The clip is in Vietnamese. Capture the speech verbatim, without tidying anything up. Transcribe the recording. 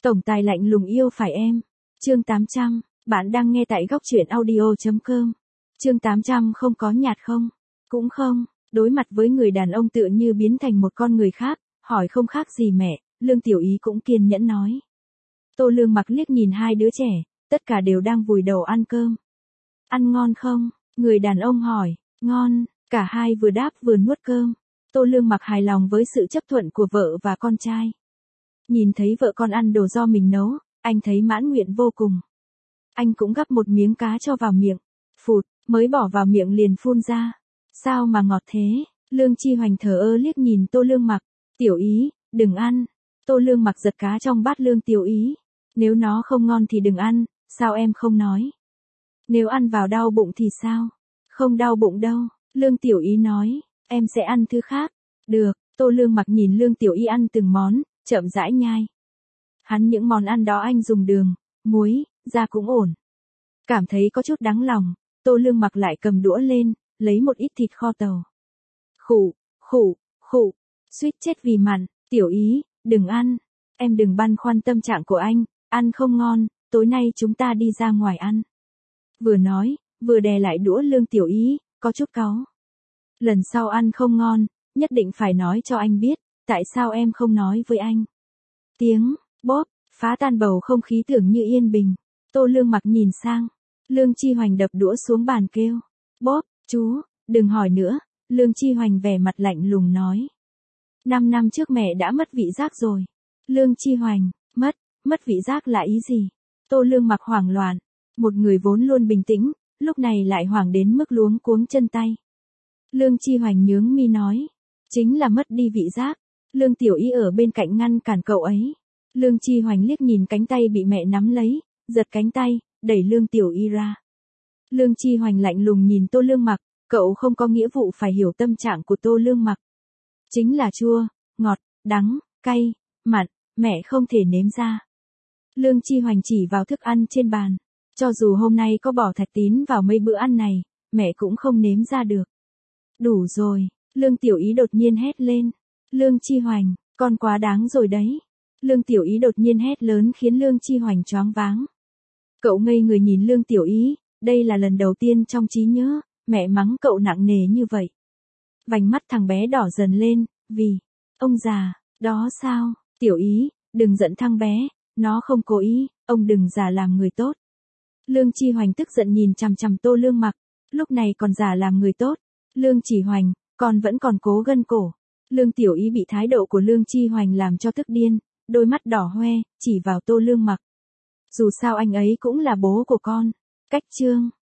Tổng tài lạnh lùng yêu phải em. Chương tám trăm, bạn đang nghe tại góc truyện audio.com. Chương tám trăm không có nhạt không? Cũng không, đối mặt với người đàn ông tựa như biến thành một con người khác, hỏi không khác gì mẹ, Lương Tiểu Ý cũng kiên nhẫn nói. Tô Lương Mặc liếc nhìn hai đứa trẻ, tất cả đều đang vùi đầu ăn cơm. Ăn ngon không? Người đàn ông hỏi. Ngon, cả hai vừa đáp vừa nuốt cơm. Tô Lương Mặc hài lòng với sự chấp thuận của vợ và con trai. Nhìn thấy vợ con ăn đồ do mình nấu, anh thấy mãn nguyện vô cùng. Anh cũng gắp một miếng cá cho vào miệng. Phụt, mới bỏ vào miệng liền phun ra. Sao mà ngọt thế? Lương Chi Hoành thờ ơ liếc nhìn Tô Lương Mặc. Tiểu Ý, đừng ăn. Tô Lương Mặc giật cá trong bát Lương Tiểu Ý. Nếu nó không ngon thì đừng ăn, sao em không nói? Nếu ăn vào đau bụng thì sao? Không đau bụng đâu, Lương Tiểu Ý nói, em sẽ ăn thứ khác. Được, Tô Lương Mặc nhìn Lương Tiểu Ý ăn từng món, chậm rãi nhai. Hắn những món ăn đó anh dùng đường, muối, ra cũng ổn. Cảm thấy có chút đáng lòng, Tô Lương Mặc lại cầm đũa lên, lấy một ít thịt kho tàu. Khụ, khụ, khụ, suýt chết vì mặn. Tiểu Ý, đừng ăn, em đừng băn khoăn tâm trạng của anh, ăn không ngon, tối nay chúng ta đi ra ngoài ăn. Vừa nói, vừa đè lại đũa Lương Tiểu Ý, có chút cáu. Lần sau ăn không ngon, nhất định phải nói cho anh biết, tại sao em không nói với anh. Tiếng, bóp, phá tan bầu không khí tưởng như yên bình. Tô Lương Mặc nhìn sang, Lương Chi Hoành đập đũa xuống bàn kêu. Bóp, chú, đừng hỏi nữa, Lương Chi Hoành vẻ mặt lạnh lùng nói. Năm năm trước mẹ đã mất vị giác rồi. Lương Chi Hoành, mất, mất vị giác là ý gì? Tô Lương Mặc hoảng loạn, một người vốn luôn bình tĩnh, lúc này lại hoảng đến mức luống cuống chân tay. Lương Chi Hoành nhướng mi nói, chính là mất đi vị giác. Lương Tiểu Ý ở bên cạnh ngăn cản cậu ấy. Lương Chi Hoành liếc nhìn cánh tay bị mẹ nắm lấy, giật cánh tay, đẩy Lương Tiểu Ý ra. Lương Chi Hoành lạnh lùng nhìn Tô Lương Mặc, cậu không có nghĩa vụ phải hiểu tâm trạng của Tô Lương Mặc. Chính là chua, ngọt, đắng, cay, mặn, mẹ không thể nếm ra. Lương Chi Hoành chỉ vào thức ăn trên bàn. Cho dù hôm nay có bỏ thạch tín vào mấy bữa ăn này, mẹ cũng không nếm ra được. Đủ rồi, Lương Tiểu Ý đột nhiên hét lên. Lương Chi Hoành, con quá đáng rồi đấy. Lương Tiểu Ý đột nhiên hét lớn khiến Lương Chi Hoành choáng váng. Cậu ngây người nhìn Lương Tiểu Ý, đây là lần đầu tiên trong trí nhớ, mẹ mắng cậu nặng nề như vậy. Vành mắt thằng bé đỏ dần lên, vì, ông già, đó sao, Tiểu Ý, đừng giận thằng bé, nó không cố ý, ông đừng giả làm người tốt. Lương Chi Hoành tức giận nhìn chằm chằm Tô Lương Mặc, lúc này còn giả làm người tốt. Lương Chỉ Hoành, con vẫn còn cố gân cổ. Lương Tiểu Ý bị thái độ của Lương Chi Hoành làm cho tức điên, đôi mắt đỏ hoe, chỉ vào Tô Lương Mặc. Dù sao anh ấy cũng là bố của con. Cách chương.